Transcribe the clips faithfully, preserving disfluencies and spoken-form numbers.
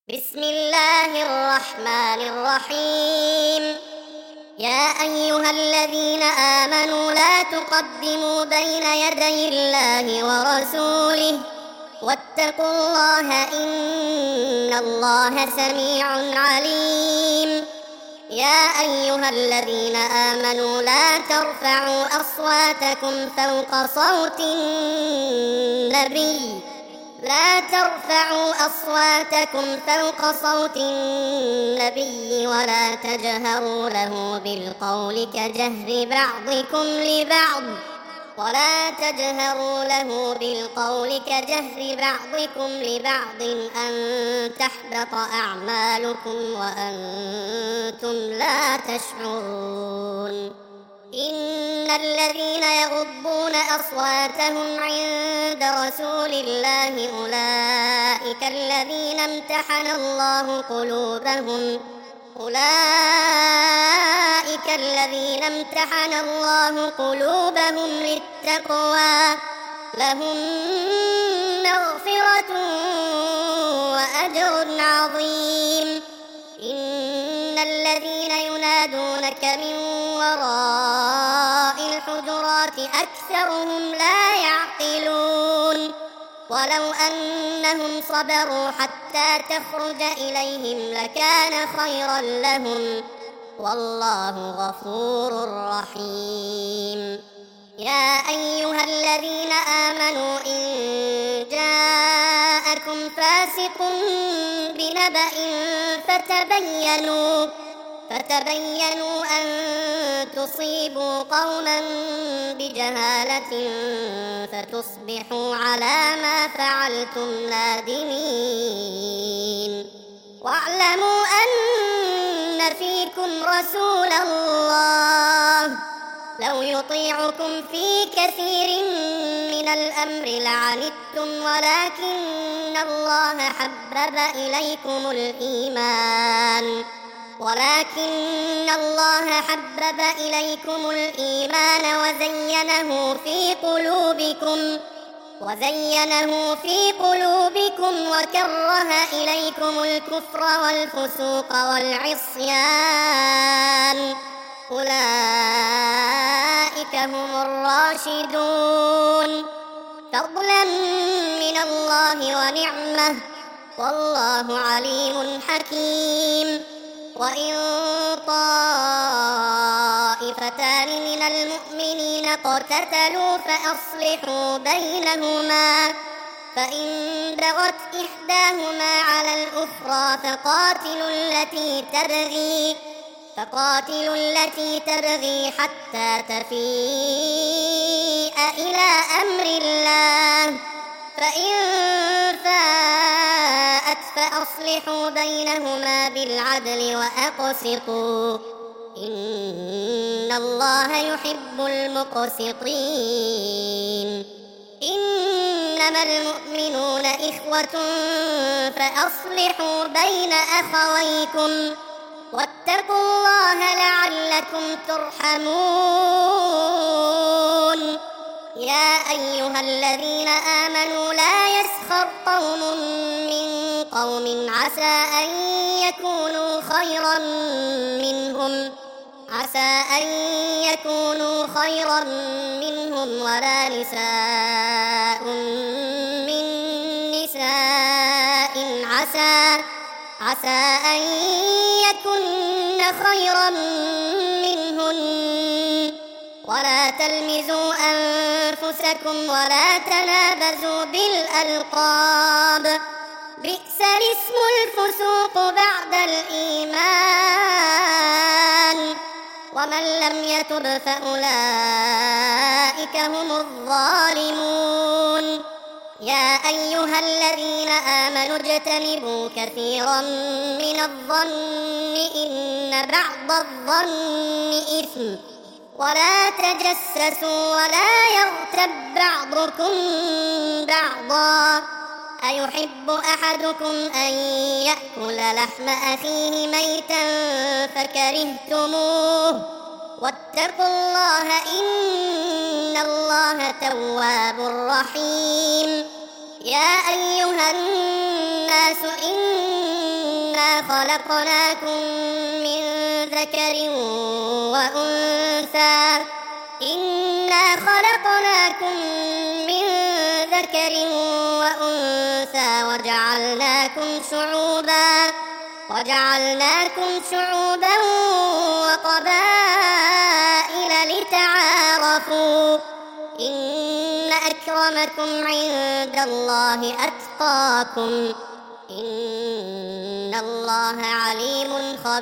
بسم الله الرحمن الرحيم. يا أيها الذين آمنوا لا تقدموا بين يدي الله ورسوله واتقوا الله إن الله سميع عليم. يا أيها الذين آمنوا لا ترفعوا أصواتكم فوق صوت النبي لا ترفعوا أصواتكم فوق صوت النبي ولا تجهروا له بالقول كجهر بعضكم لبعض ولا تجهروا له بالقول كجهر بعضكم لبعض أن تحبط أعمالكم وأنتم لا تشعرون. إن الذين يغضون أصواتهم عند رسول الله أولئك الذين امتحن الله قلوبهم أولئك الذين امتحن الله قلوبهم للتقوى لهم مغفرة وأجر عظيم. إن الذين ينادونك من وراء الحجرات أكثرهم لا يعقلون. ولو أنهم صبروا حتى تخرج إليهم لكان خيرا لهم والله غفور رحيم. يا أيها الذين آمنوا إن جاءكم فاسق بنبأ فتبينوا فتبينوا أن تصيبوا قوما بجهالة فتصبحوا على ما فعلتم نادمين. واعلموا أن فيكم رسول الله لو يطيعكم في كثير من الأمر لعنتم ولكن الله حبب إليكم الإيمان ولكن الله حبب إليكم الإيمان وزينه في قلوبكم وزينه في قلوبكم وكره إليكم الكفر والفسوق والعصيان أولئك هم الراشدون فضلا من الله ونعمة والله عليم حكيم. وإن طائفتان من المؤمنين اقتتلوا فأصلحوا بينهما فإن بغت إحداهما على الأخرى فقاتلوا التي تبغي فقاتلوا التي تبغي حتى تفيء إلى أمر الله فإن فاءت فأصلحوا بينهما بالعدل وأقسطوا إن الله يحب المقسطين. إنما المؤمنون إخوة فأصلحوا بين أخويكم واتقوا الله لعلكم ترحمون. يا أيها الذين آمنوا لا يسخر قوم من قوم عسى أن يكونوا خيرا منهم عسى أن يكونوا خيرا منهم ولا نساء من نساء عسى عسى أن يكن خيرا منهن ولا تلمزوا أنفسكم ولا تنابزوا بالألقاب بئس الاسم الفسوق بعد الإيمان ومن لم يتب فأولئك هم الظالمون. يا أيها الذين آمنوا اجتنبوا كثيرا من الظن إن بعض الظن إثم ولا تجسسوا ولا يغتب بعضكم بعضا أيحب أحدكم أن يأكل لحم أخيه ميتا فكرهتموه واتقوا الله إن الله تواب رحيم. يا أيها الناس إن خلقناكم من ذكر وأنثى إنا خلقناكم من ذكر وأنثى وجعلناكم شعوبا وجعلناكم شعوبا وقبائل لتعارفوا إن أكرمكم عند الله أتقاكم إن الله عليم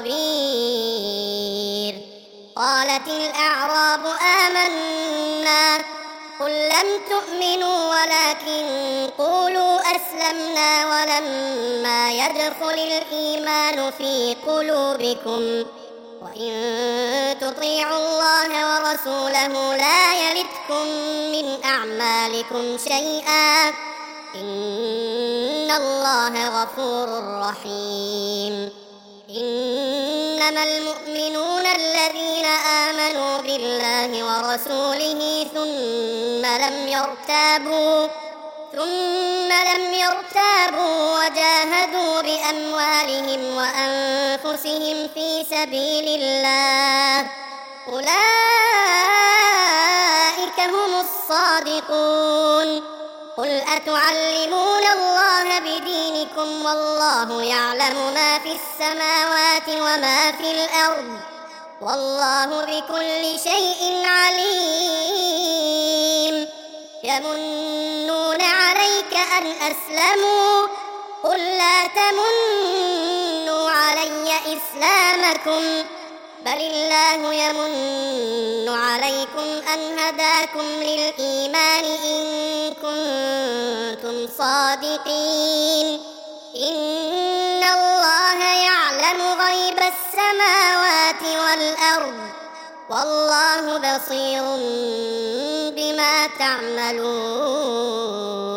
خبير. قالت الأعراب آمنا قل لم تؤمنوا ولكن قولوا أسلمنا ولما يدخل الإيمان في قلوبكم وإن تطيعوا الله ورسوله لا يلتكم من أعمالكم شيئا إن الله غفور رحيم. إنما المؤمنون الذين آمنوا بالله ورسوله ثم لم يرتابوا ثم لم يرتابوا وجاهدوا بأموالهم وأنفسهم في سبيل الله أولئك هم الصادقون. قل أتعلمون الله بدينكم والله يعلم ما في السماوات وما في الأرض والله بكل شيء عليم. يمنون عليك أن أسلموا قل لا تمنوا علي إسلامكم بل الله يمن عليكم أن هداكم للإيمان إن كنتم صادقين. إن الله يعلم غيب السماوات والأرض والله بصير بما تعملون.